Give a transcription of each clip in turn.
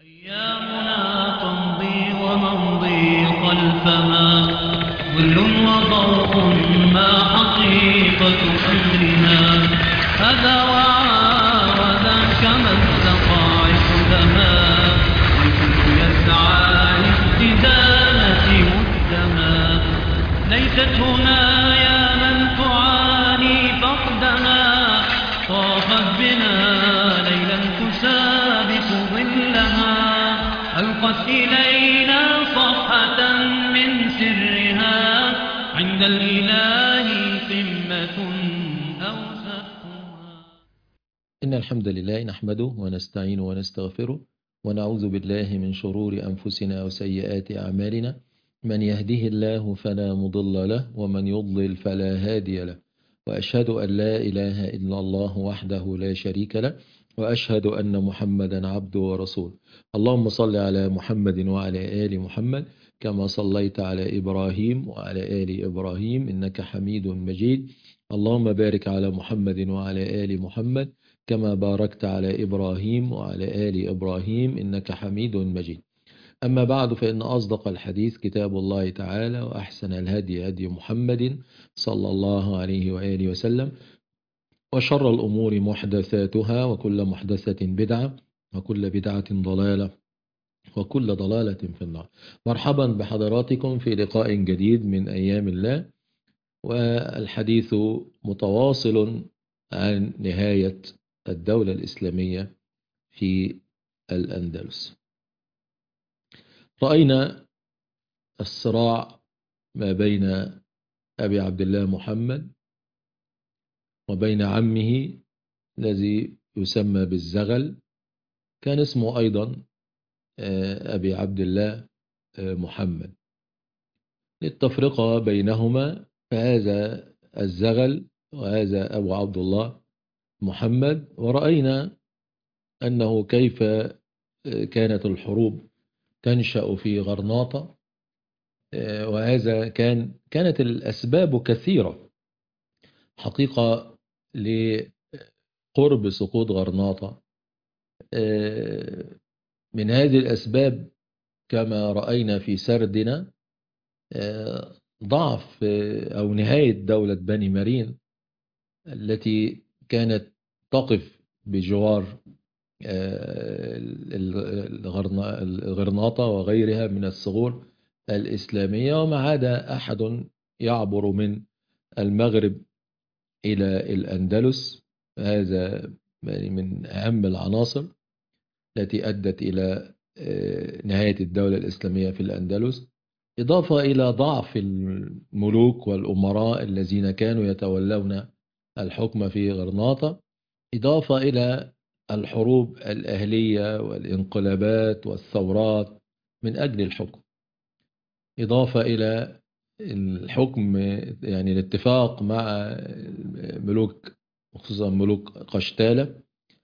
أيامنا تمضي ونمضي خلفها ظل وضوء ما حقيقة أمرنا هذا وذاك مزق عقدها والكل يسعى لاستدامة مقدما ليست هنا يا من تعاني فقدها طافت بنا ليلا تسابق ظلها ألقت إلينا صفحة من سرها عند الإله قمة أوسطها. إن الحمد لله نحمده ونستعينه ونستغفره ونعوذ بالله من شرور أنفسنا وسيئات أعمالنا من يهده الله فلا مضل له ومن يضلل فلا هادي له وأشهد أن لا إله إلا الله وحده لا شريك له وأشهد أن محمدا عبده ورسوله. اللهم صل على محمد وعلى آل محمد كما صليت على إبراهيم وعلى آل إبراهيم إنك حميد مجيد. اللهم بارك على محمد وعلى آل محمد كما باركت على إبراهيم وعلى آل إبراهيم إنك حميد مجيد. أما بعد فإن أصدق الحديث كتاب الله تعالى وأحسن الهدي هدي محمد صلى الله عليه وآله وسلم وشر الأمور محدثاتها وكل محدثة بدعة وكل بدعة ضلالة وكل ضلالة في النار. مرحبا بحضراتكم في لقاء جديد من أيام الله، والحديث متواصل عن نهاية الدولة الإسلامية في الأندلس. رأينا الصراع ما بين أبي عبد الله محمد وبين عمه الذي يسمى بالزغل، كان اسمه أيضا أبي عبد الله محمد. للتفرقة بينهما فهذا الزغل وهذا أبو عبد الله محمد. ورأينا أنه كيف كانت الحروب تنشأ في غرناطة، وهذا كانت الأسباب كثيرة حقيقة لقرب سقوط غرناطة. من هذه الأسباب كما رأينا في سردنا ضعف أو نهاية دولة بني مرين التي كانت تقف بجوار الغرناطة وغيرها من الثغور الإسلامية، وما عاد أحد يعبر من المغرب إلى الأندلس. هذا من أهم العناصر التي أدت إلى نهاية الدولة الإسلامية في الأندلس، إضافة إلى ضعف الملوك والأمراء الذين كانوا يتولون الحكم في غرناطة، إضافة إلى الحروب الأهلية والانقلابات والثورات من أجل الحكم، إضافة إلى الحكم يعني الاتفاق مع ملوك خصوصا ملوك قشتالة.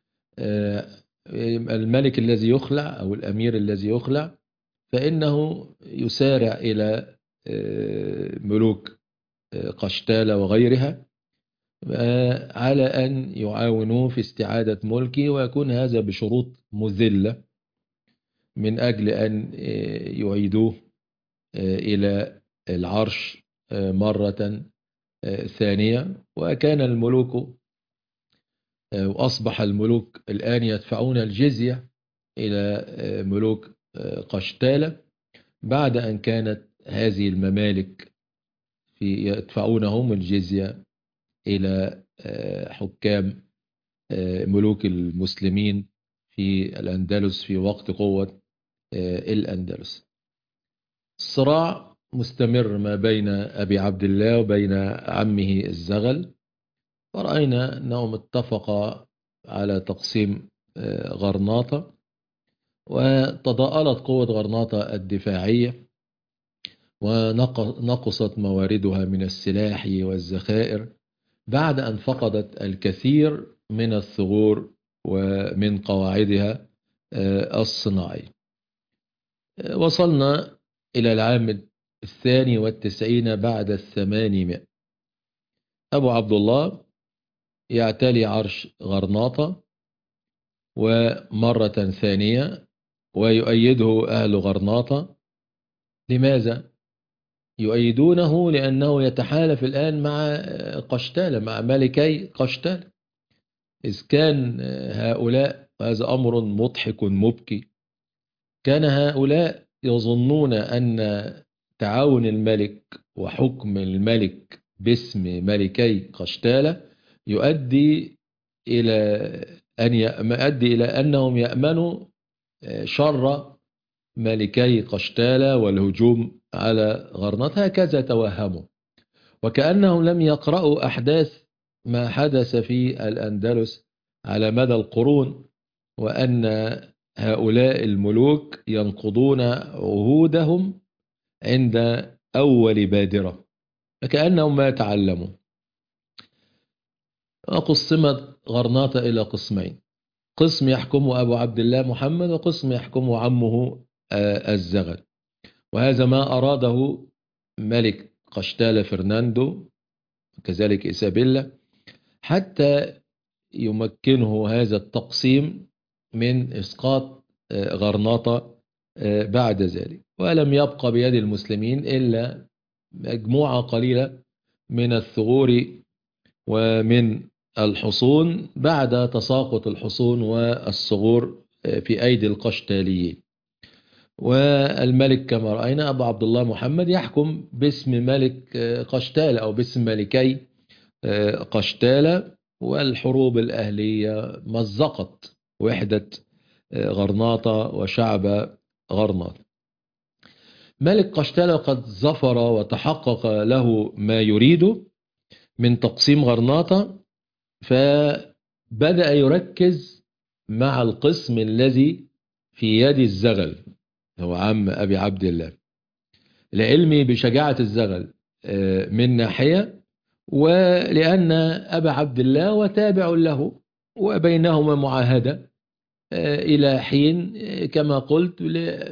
الملك الذي يخلع أو الأمير الذي يخلع فإنه يسارع إلى ملوك قشتالة وغيرها على أن يعاونوه في استعادة ملكه، ويكون هذا بشروط مذلة من أجل أن يعيدوه إلى العرش مرة ثانية. وكان الملوك وأصبح الملوك الآن يدفعون الجزية إلى ملوك قشتالة، بعد أن كانت هذه الممالك يدفعونهم الجزية إلى حكام ملوك المسلمين في الأندلس في وقت قوة الأندلس. الصراع مستمر ما بين أبي عبد الله وبين عمه الزغل، ورأينا أنهم اتفقا على تقسيم غرناطة، وتضاءلت قوة غرناطة الدفاعية ونقصت مواردها من السلاح والذخائر بعد أن فقدت الكثير من الثغور ومن قواعدها الصناعية. وصلنا إلى العام 92 بعد 800. أبو عبد الله يعتلي عرش غرناطة، ومرة ثانية ويؤيده أهل غرناطة. لماذا؟ يؤيدونه لأنه يتحالف الآن مع قشتالة، مع ملكي قشتالة. إذ كان هؤلاء، وهذا أمر مضحك مبكي، كان هؤلاء يظنون أن تعاون الملك وحكم الملك باسم ملكي قشتالة يؤدي إلى أنهم يأمنوا شر ملكي قشتالة والهجوم على غرناطة. هكذا توهموا، وكأنهم لم يقرأوا أحداث ما حدث في الأندلس على مدى القرون، وأن هؤلاء الملوك ينقضون عهودهم عند أول بادرة، فكأنهم ما تعلموا. وقسمت غرناطة إلى قسمين: قسم يحكمه أبو عبد الله محمد، وقسم يحكمه عمه الزغل. وهذا ما أراده ملك قشتالة فرناندو، كذلك إيسابيلا، حتى يمكنه هذا التقسيم من إسقاط غرناطة بعد ذلك. ولم يبقى بيد المسلمين إلا مجموعة قليلة من الثغور ومن الحصون بعد تساقط الحصون والثغور في أيدي القشتاليين. والملك كما رأينا أبو عبد الله محمد يحكم باسم ملك قشتالة أو باسم ملكي قشتالة، والحروب الأهلية مزقت وحدة غرناطة وشعب غرناطة. ملك قشتالة قد ظفر وتحقق له ما يريده من تقسيم غرناطة، فبدأ يركز مع القسم الذي في يد الزغل، هو عم أبي عبد الله، لعلمي بشجاعة الزغل من ناحية، ولأن أبا عبد الله وتابع له وبينهما معاهدة إلى حين، كما قلت،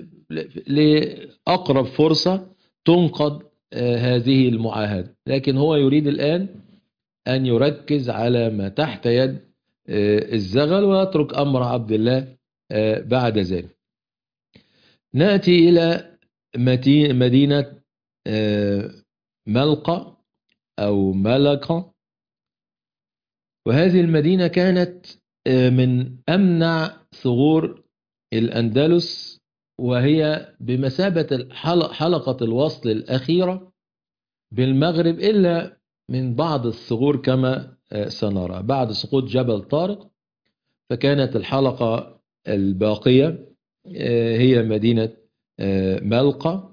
لأقرب فرصة تنقض هذه المعاهدة. لكن هو يريد الآن أن يركز على ما تحت يد الزغل ويترك أمر عبد الله بعد ذلك. نأتي إلى مدينة ملقا أو ملقا، وهذه المدينة كانت من أمنع ثغور الأندلس، وهي بمثابة حلقة الوصل الأخيرة بالمغرب، إلا من بعض الثغور كما سنرى بعد سقوط جبل طارق. فكانت الحلقة الباقية هي مدينة ملقا.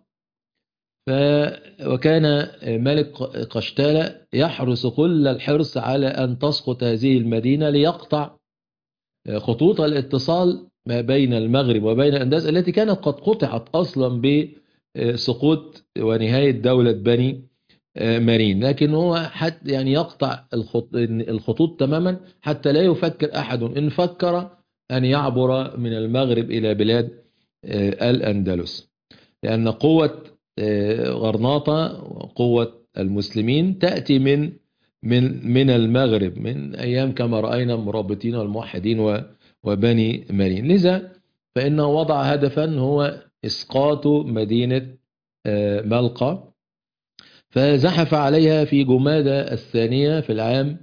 وكان ملك قشتالة يحرص كل الحرص على أن تسقط هذه المدينة ليقطع خطوط الاتصال ما بين المغرب وبين الأندلس، التي كانت قد قطعت أصلا بسقوط ونهاية دولة بني مارين. لكن هو حتى يعني يقطع الخطوط تماما حتى لا يفكر أحد إن فكر أن يعبر من المغرب إلى بلاد الأندلس، لأن قوة غرناطة وقوة المسلمين تأتي من المغرب، من أيام كما رأينا مرابطين والموحدين وبني مارين. لذا فإنه وضع هدفا هو إسقاط مدينة ملقا، فزحف عليها في جمادى الثانية في العام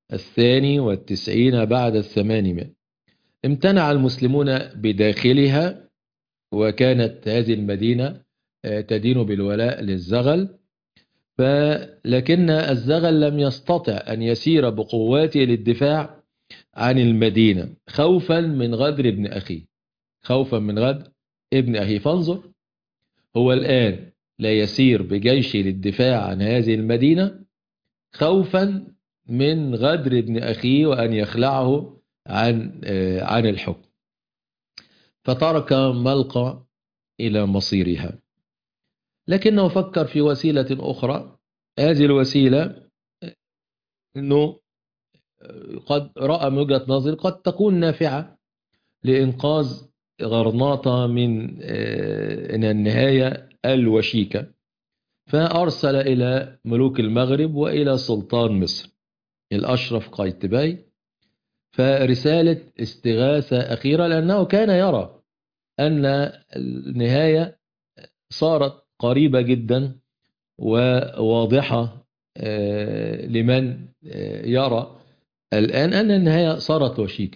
92 بعد 800. امتنع المسلمون بداخلها، وكانت هذه المدينة تدين بالولاء للزغل، لكن الزغل لم يستطع أن يسير بقواته للدفاع عن المدينة خوفا من غدر ابن أخيه، خوفا من غدر ابن أخيه. فانظر، هو الآن لا يسير بجيشه للدفاع عن هذه المدينة خوفا من غدر ابن أخيه وأن يخلعه عن الحكم، فترك ملقا إلى مصيرها. لكنه فكر في وسيلة أخرى. هذه الوسيلة أنه قد رأى من وجهة نظر قد تكون نافعة لإنقاذ غرناطة من النهاية الوشيكة، فأرسل إلى ملوك المغرب وإلى سلطان مصر الأشرف قايتباي فرسالة استغاثة أخيرة، لأنه كان يرى أن النهاية صارت قريبة جدا وواضحة لمن يرى الآن أن النهاية صارت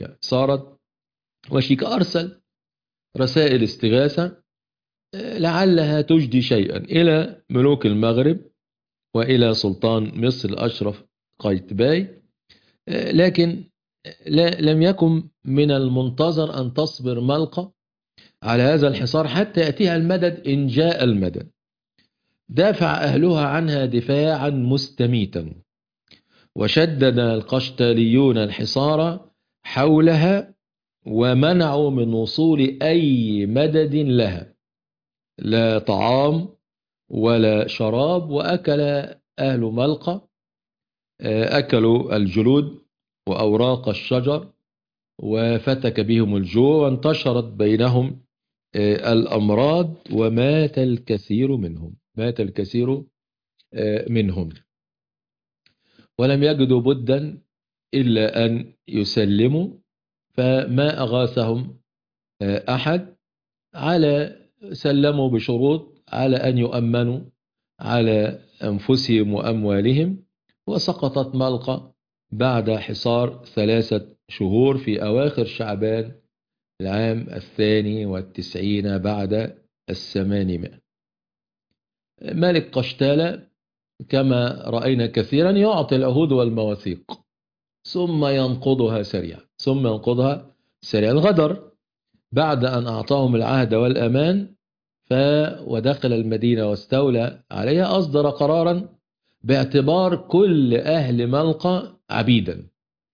وشيكة. أرسل رسائل استغاثة لعلها تجدي شيئا إلى ملوك المغرب وإلى سلطان مصر أشرف قايتباي، لكن لم يكن من المنتظر أن تصبر ملقا على هذا الحصار حتى يأتيها المدد إن جاء المدد. دافع أهلها عنها دفاعا مستميتا، وشدد القشتاليون الحصار حولها ومنعوا من وصول أي مدد لها، لا طعام ولا شراب. وأكل أهل ملقا أكلوا الجلود وأوراق الشجر، وفتك بهم الجوع، وانتشرت بينهم الأمراض، ومات الكثير منهم. ولم يجدوا بدا إلا أن يسلموا، فما أغاثهم أحد. سلموا بشروط على أن يؤمنوا على أنفسهم وأموالهم. وسقطت ملقا بعد حصار 3 شهور في أواخر شعبان العام 92 بعد 800. ملك قشتالة كما رأينا كثيرا يعطي العهود والمواثيق ثم ينقضها سريعا. الغدر بعد أن أعطاهم العهد والأمان ودخل المدينة واستولى عليها، أصدر قرارا باعتبار كل أهل ملقا عبيدا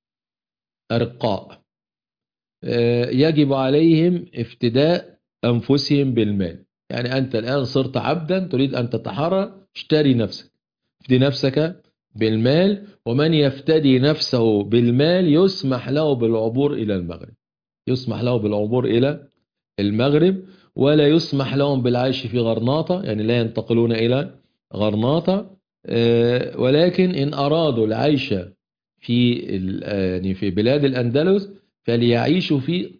أرقاء يجب عليهم افتداء أنفسهم بالمال. يعني أنت الآن صرت عبدا تريد أن تتحرر، اشتري نفسك، افدي نفسك بالمال. ومن يفتدي نفسه بالمال يسمح له بالعبور إلى المغرب، ولا يسمح لهم بالعيش في غرناطة، يعني لا ينتقلون إلى غرناطة. ولكن إن أرادوا العيش في بلاد الأندلس فليعيشوا في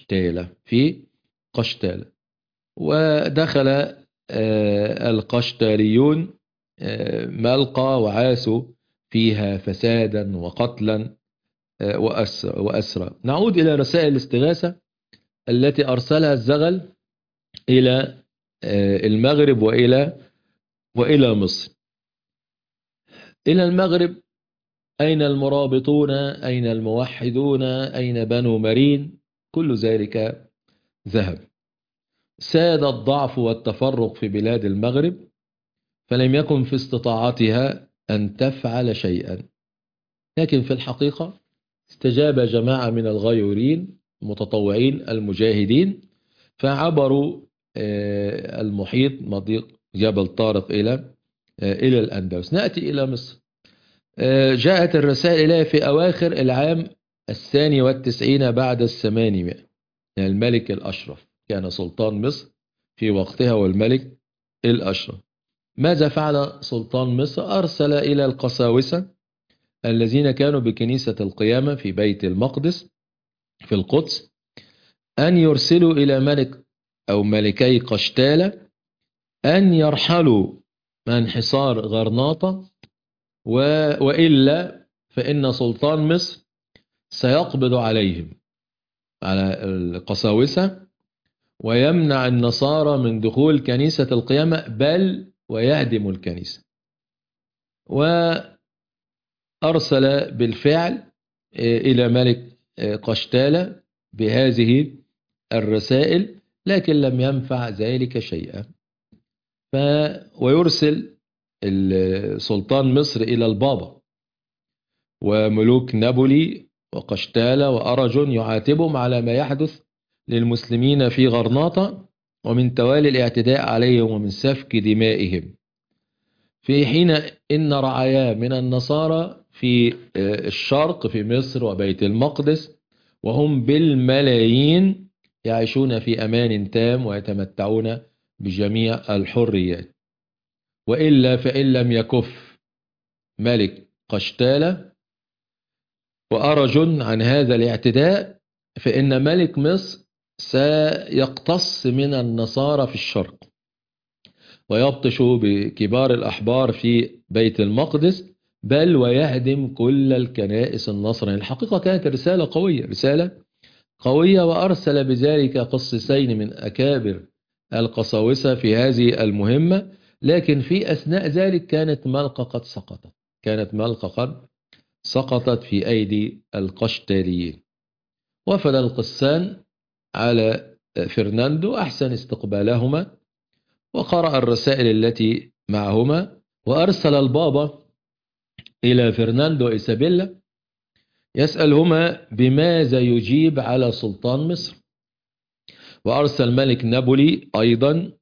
قشتالة. ودخل القشتاليون ملقا وعاسوا فيها فسادا وقتلا وأسرى. نعود إلى رسائل الاستغاثة التي أرسلها الزغل إلى المغرب وإلى مصر. إلى المغرب: أين المرابطون؟ أين الموحدون؟ أين بنو مرين؟ كل ذلك ذهب. ساد الضعف والتفرق في بلاد المغرب، فلم يكن في استطاعتها أن تفعل شيئا. لكن في الحقيقة استجاب جماعة من الغيورين المتطوعين المجاهدين، فعبروا المحيط مضيق جبل طارق إلى الأندلس. نأتي إلى مصر. جاءت الرسائل إليه في أواخر العام 92 بعد 800. يعني الملك الأشرف كان سلطان مصر في وقتها، والملك الأشرف. ماذا فعل سلطان مصر؟ أرسل إلى القساوسة الذين كانوا بكنيسة القيامة في بيت المقدس في القدس أن يرسلوا إلى ملك أو ملكي قشتالة أن يرحلوا عن حصار غرناطة، وإلا فإن سلطان مصر سيقبض عليهم على القساوسة ويمنع النصارى من دخول كنيسة القيامة، بل ويهدم الكنيسة. وأرسل بالفعل إلى ملك قشتالة بهذه الرسائل، لكن لم ينفع ذلك شيئا. ويرسل سلطان مصر إلى البابا وملوك نابولي وقشتالة وأرجون يعاتبهم على ما يحدث للمسلمين في غرناطة ومن توالي الاعتداء عليهم ومن سفك دمائهم، في حين إن رعايا من النصارى في الشرق في مصر وبيت المقدس وهم بالملايين يعيشون في أمان تام ويتمتعون بجميع الحريات. وإلا فإن لم يكف ملك قشتالة وأرجن عن هذا الاعتداء، فإن ملك مصر سيقتص من النصارى في الشرق ويبطش بكبار الأحبار في بيت المقدس، بل ويهدم كل الكنائس النصرانية. الحقيقة كانت رسالة قوية، رسالة قوية، وأرسل بذلك قسيسين من أكابر القساوسة في هذه المهمة. لكن في أثناء ذلك كانت ملقا قد سقطت، كانت ملقا قد سقطت في أيدي القشتاليين. وفد القسان على فرناندو، أحسن استقبالهما وقرأ الرسائل التي معهما، وأرسل البابا إلى فرناندو إيسابيلا يسألهما بماذا يجيب على سلطان مصر. وأرسل ملك نابولي أيضا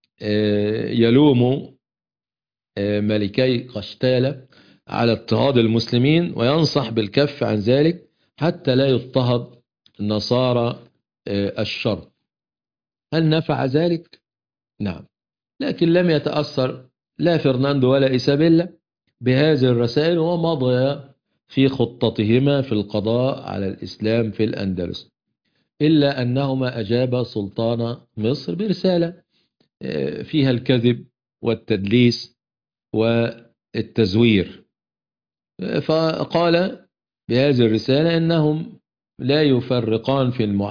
يلوم ملكي قشتالة على اضطهاد المسلمين وينصح بالكف عن ذلك حتى لا يضطهد نصارى الشرق. هل نفع ذلك؟ نعم. لكن لم يتأثر لا فرناندو ولا إيسابيلا بهذه الرسائل، ومضى في خطتهما في القضاء على الإسلام في الأندلس، إلا أنهما أجابا سلطان مصر برسالة فيها الكذب والتدليس والتزوير. فقال بهذه الرسالة أنهم لا يفرقان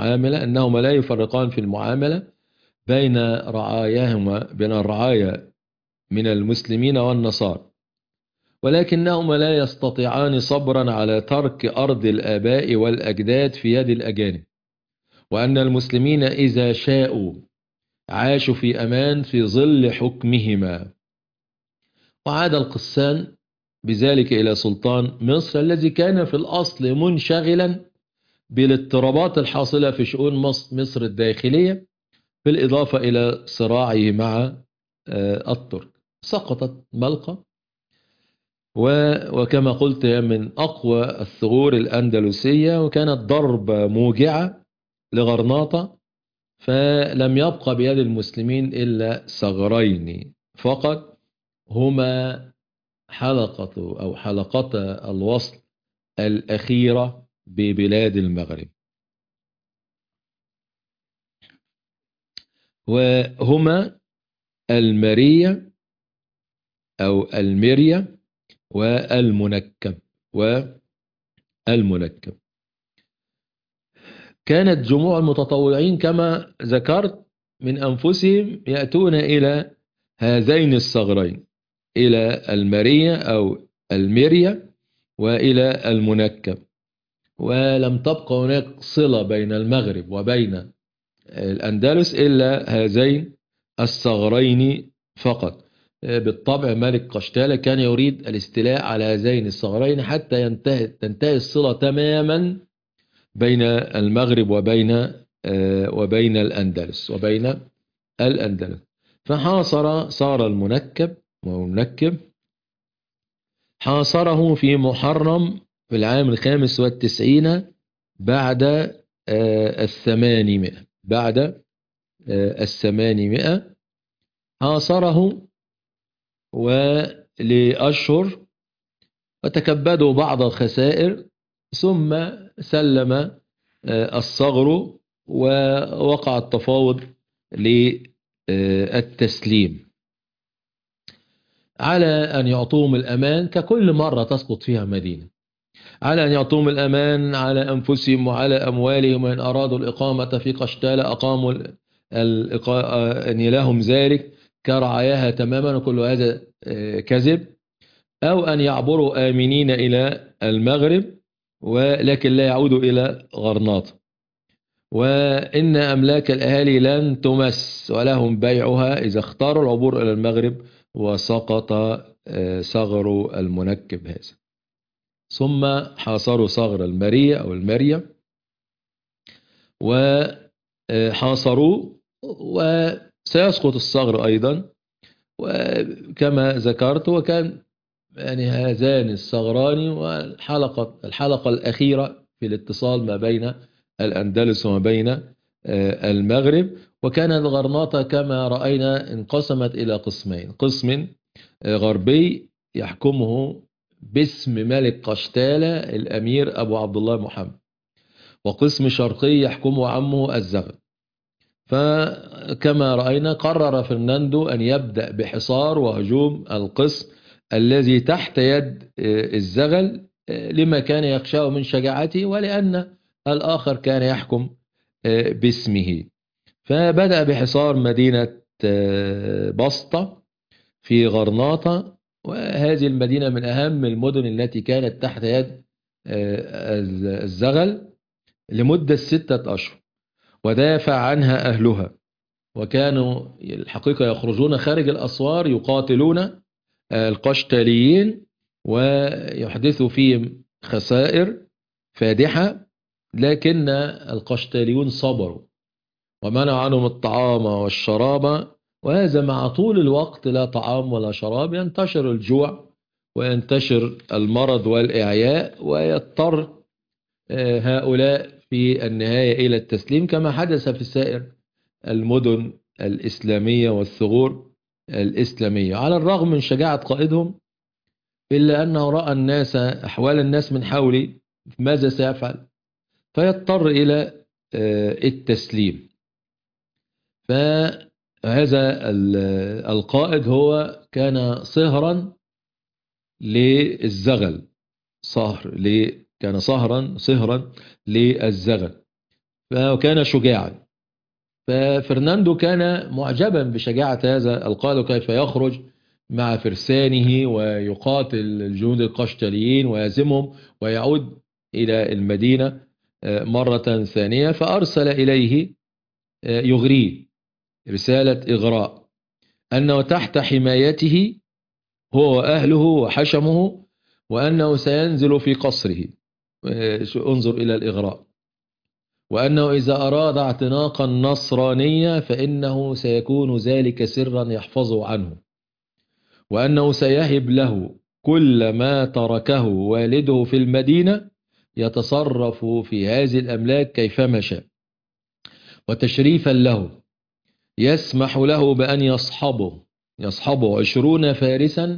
في المعاملة بين رعاياهما، بين الرعايا من المسلمين والنصارى، ولكنهما لا يستطيعان صبرا على ترك أرض الآباء والأجداد في يد الأجانب، وأن المسلمين إذا شاءوا عاشوا في أمان في ظل حكمهما. وعاد القسان بذلك إلى سلطان مصر الذي كان في الأصل منشغلا بالاضطرابات الحاصلة في شؤون مصر الداخلية، بالإضافة إلى صراعه مع الترك. سقطت ملقا، وكما قلت هي من أقوى الثغور الأندلسية، وكانت ضربة موجعة لغرناطة، فلم يبقى بيد المسلمين إلا ثغرين فقط، هما حلقة الوصل الأخيرة ببلاد المغرب، وهما المرية أو المرية والمنكب. كانت جموع المتطوعين كما ذكرت من أنفسهم يأتون إلى هذين الثغرين، إلى المرية أو المرية وإلى المنكب، ولم تبقى هناك صلة بين المغرب وبين الأندلس إلا هذين الثغرين فقط. بالطبع ملك قشتالة كان يريد الاستيلاء على هذين الثغرين حتى تنتهي الصلة تماما بين المغرب وبين الأندلس فحاصر صار المنكب حاصره في محرم في العام 95 بعد 800 حاصره ولأشهر، وتكبدوا بعض الخسائر، ثم سلم الثغر ووقع التفاوض للتسليم على أن يعطوهم الأمان ككل مرة تسقط فيها مدينة، على أن يعطوهم الأمان على أنفسهم وعلى أموالهم، وإن أرادوا الإقامة في قشتالة أقاموا أن لهم ذلك كرعاياها تماما، وكل هذا كذب، أو أن يعبروا آمنين إلى المغرب ولكن لا يعودوا إلى غرناطة، وإن أملاك الأهالي لن تمس ولهم بيعها إذا اختاروا العبور إلى المغرب. وسقط ثغر المنكب هذا، ثم حاصروا ثغر المرية أو المرية وحاصروا، وسيسقط الثغر أيضا. وكما ذكرت وكان يعني هذان الثغران والحلقة الأخيرة في الاتصال ما بين الأندلس وما بين المغرب. وكان الغرناطة كما رأينا انقسمت إلى قسمين، قسم غربي يحكمه باسم ملك قشتالة الأمير أبو عبد الله محمد، وقسم شرقي يحكمه عمه الزغل. فكما رأينا قرر فرناندو أن يبدأ بحصار وهجوم القسم الذي تحت يد الزغل، لما كان يخشاه من شجاعته ولأن الآخر كان يحكم باسمه. فبدأ بحصار مدينة بسطة في غرناطة، وهذه المدينة من أهم المدن التي كانت تحت يد الزغل لمدة 6 أشهر، ودافع عنها أهلها، وكانوا الحقيقة يخرجون خارج الأسوار يقاتلون القشتاليين ويحدثوا فيهم خسائر فادحة، لكن القشتاليون صبروا ومنع عنهم الطعام والشراب، وهذا مع طول الوقت لا طعام ولا شراب ينتشر الجوع وينتشر المرض والإعياء، ويضطر هؤلاء في النهاية إلى التسليم كما حدث في سائر المدن الإسلامية والثغور الإسلامية. على الرغم من شجاعة قائدهم إلا أنه رأى الناس أحوال الناس من حوله ماذا سيفعل، فيضطر إلى التسليم. فهذا القائد هو كان صهرا للزغل، كان صهرا للزغل، فكان شجاعا. ففرناندو كان معجبا بشجاعة هذا القائد وكيف يخرج مع فرسانه ويقاتل الجنود القشتاليين ويهزمهم ويعود إلى المدينة مرة ثانية، فأرسل إليه يغريه رسالة إغراء أنه تحت حمايته هو وأهله وحشمه، وأنه سينزل في قصره. انظر إلى الإغراء. وأنه إذا أراد اعتناق النصرانية فإنه سيكون ذلك سرا يحفظه عنه، وأنه سيهب له كل ما تركه والده في المدينة يتصرف في هذه الأملاك كيفما شاء، وتشريفا له يسمح له بأن يصحبه 20 فارسا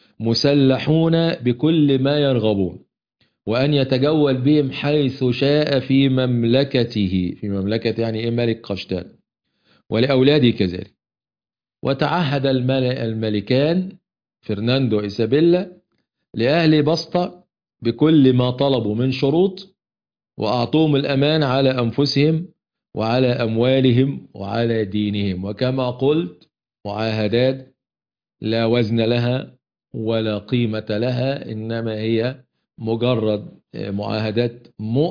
مسلحون بكل ما يرغبون، وأن يتجول بهم حيث شاء في مملكته. في مملكة يعني إيه؟ ملك قشتال، ولأولاده كذلك. وتعهد الملكان فرناندو وإيزابيلا لأهل بسطة بكل ما طلبوا من شروط، وأعطوهم الأمان على أنفسهم وعلى أموالهم وعلى دينهم. وكما قلت معاهدات لا وزن لها ولا قيمة لها، إنما هي مجرد معاهدات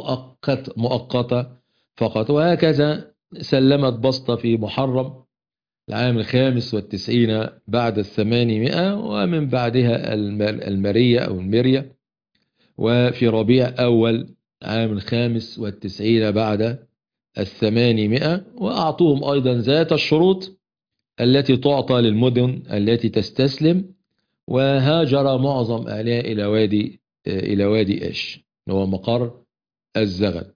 مؤقتة فقط. وهكذا سلمت بسطة في محرم العام 95 بعد 800، ومن بعدها المارية أو الميريا، وفي ربيع أول عام 95 بعد 800. وأعطوهم أيضا ذات الشروط التي تعطى للمدن التي تستسلم. وهاجر معظم أهلها إلى وادي آش هو مقر الزغل.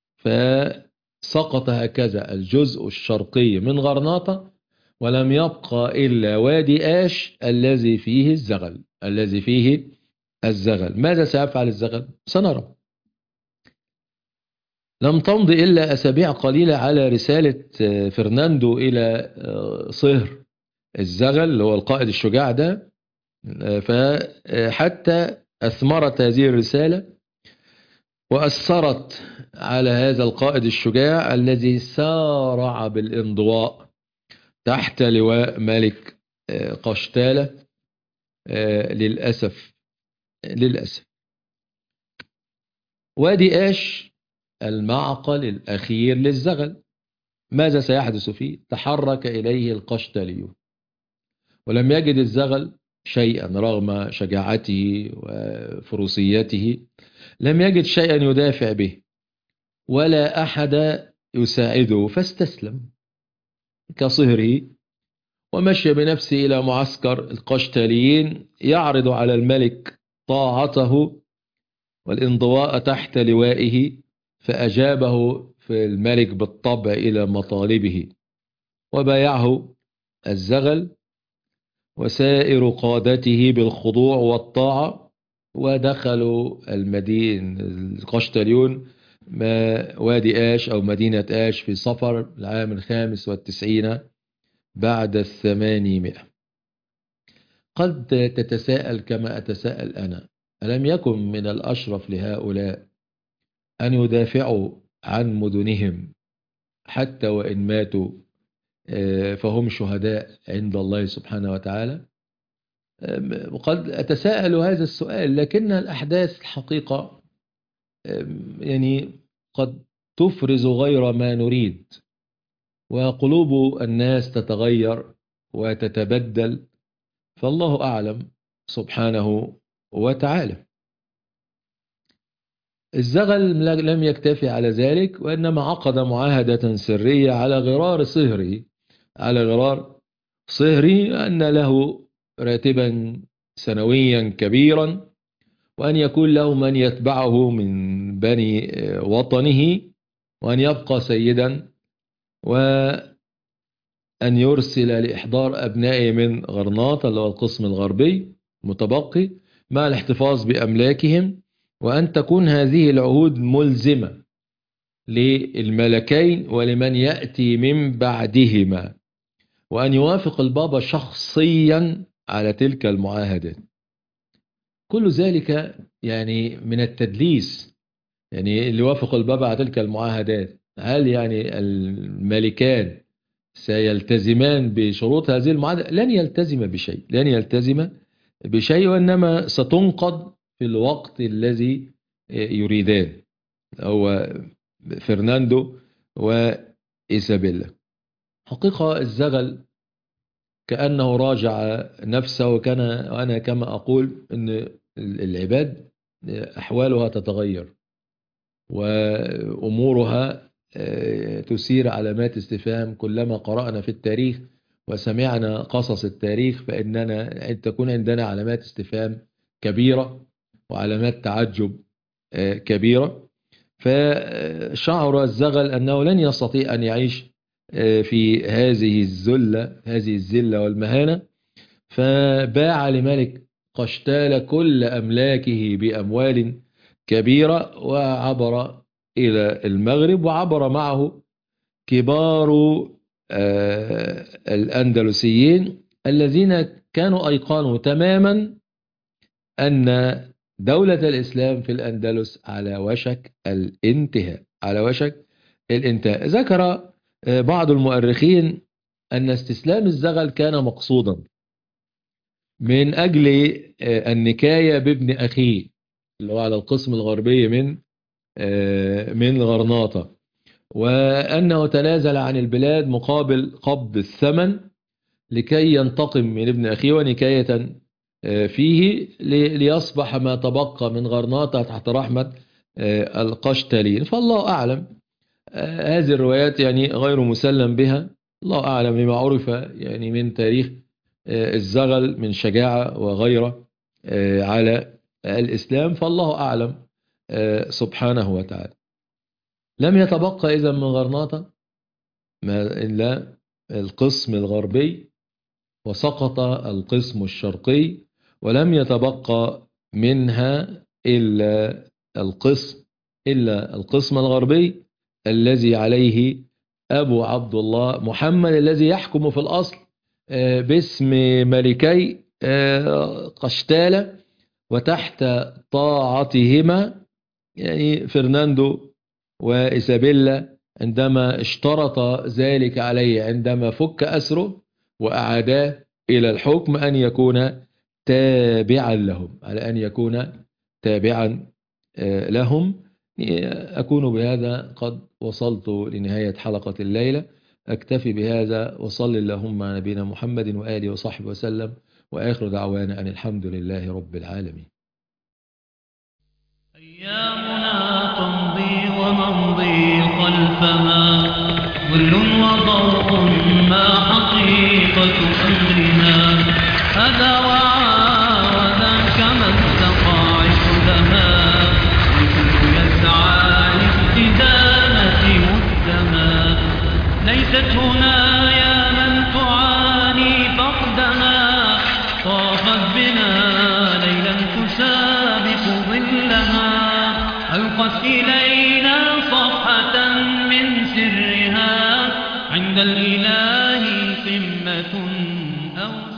فسقط هكذا الجزء الشرقي من غرناطة، ولم يبقى إلا وادي آش الذي فيه الزغل. ماذا سيفعل الزغل؟ سنرى. لم تمض إلا أسابيع قليلة على رسالة فرناندو إلى صهر الزغل اللي هو القائد الشجاع ده، فحتى أثمرت هذه الرسالة وأثرت على هذا القائد الشجاع الذي سارع بالانضواء تحت لواء ملك قشتالة. للأسف وادي آش المعقل الأخير للزغل. ماذا سيحدث فيه؟ تحرك إليه القشتاليون، ولم يجد الزغل شيئا رغم شجاعته وفروسيته، لم يجد شيئا يدافع به ولا أحد يساعده، فاستسلم كصهره ومشي بنفسه إلى معسكر القشتاليين يعرض على الملك طاعته والانضواء تحت لوائه، فأجابه في الملك بالطبع إلى مطالبه، وبايعه الزغل وسائر قادته بالخضوع والطاعة، ودخلوا المدينة القشتاليون وادي آش أو مدينة آش في صفر العام 95 بعد 800. قد تتساءل كما أتساءل أنا: ألم يكن من الأشرف لهؤلاء أن يدافعوا عن مدنهم حتى وإن ماتوا فهم شهداء عند الله سبحانه وتعالى؟ وقد أتساءل هذا السؤال، لكن الأحداث الحقيقة يعني قد تفرز غير ما نريد، وقلوب الناس تتغير وتتبدل، فالله أعلم سبحانه وتعالى. الزغل لم يكتفي على ذلك، وإنما عقد معاهدة سرية على غرار صهره أن له راتبا سنويا كبيرا، وأن يكون له من يتبعه من بني وطنه، وأن يبقى سيدا، وأن يرسل لإحضار أبنائه من غرناطة اللي هو القسم الغربي متبقي مع الاحتفاظ بأملاكهم، وأن تكون هذه العهود ملزمة للملكين ولمن يأتي من بعدهما، وأن يوافق البابا شخصيا على تلك المعاهدات. كل ذلك يعني من التدليس. يعني اللي يوافق البابا على تلك المعاهدات، هل يعني الملكان سيلتزمان بشروط هذه المعاهدة؟ لن يلتزم بشيء، وإنما ستنقض في الوقت الذي يريدان، هو فرناندو وإيزابيلا. حقيقة الزغل كأنه راجع نفسه، وأنا كما أقول أن العباد أحوالها تتغير وأمورها تثير علامات استفهام. كلما قرأنا في التاريخ وسمعنا قصص التاريخ فإننا تكون عندنا علامات استفهام كبيرة وعلامات تعجب كبيرة. فشعر الزغل أنه لن يستطيع أن يعيش في هذه الذلة والمهانة، فباع لملك قشتال كل أملاكه بأموال كبيرة، وعبر إلى المغرب، وعبر معه كبار الأندلسيين الذين كانوا أيقنوا تماما أن دولة الإسلام في الأندلس على وشك الانتهاء. ذكر بعض المؤرخين أن استسلام الزغل كان مقصودا من أجل النكاية بابن أخيه اللي هو على القسم الغربي من غرناطة، وأنه تنازل عن البلاد مقابل قبض الثمن لكي ينتقم من ابن أخيه ونكاية فيه، ليصبح ما تبقى من غرناطة تحت رحمة القشتالين. فالله أعلم، هذه الروايات يعني غير مسلم بها، الله أعلم لما عرف يعني من تاريخ الزغل من شجاعة وغيره على الإسلام، فالله أعلم سبحانه وتعالى. لم يتبقى إذن من غرناطة إلا القسم الغربي، وسقط القسم الشرقي، ولم يتبقى منها إلا القسم الغربي الذي عليه أبو عبد الله محمد، الذي يحكم في الأصل باسم ملكي قشتالة، وتحت طاعتهما يعني فرناندو وإيزابيلا عندما اشترط ذلك عليه عندما فك أسره وأعاداه إلى الحكم أن يكون تابعا لهم، على أن يكون تابعا لهم. أكون بهذا قد وصلت لنهاية حلقة الليلة، أكتفي بهذا، وصل اللهم على نبينا محمد وآله وصحبه وسلم، وآخر دعوانا أن الحمد لله رب العالمين. أيامنا تمضي ونمضي خلفها، ظل وضوء ما حقيقة أمرنا، هذا وذاك مزق عيش لها، والكل يسعى لاستدامة مقدما. ليست هنا يا من تعاني فقدها، طافت بنا ليلا تسابق ظلها، ألقت إلينا مشكلة أو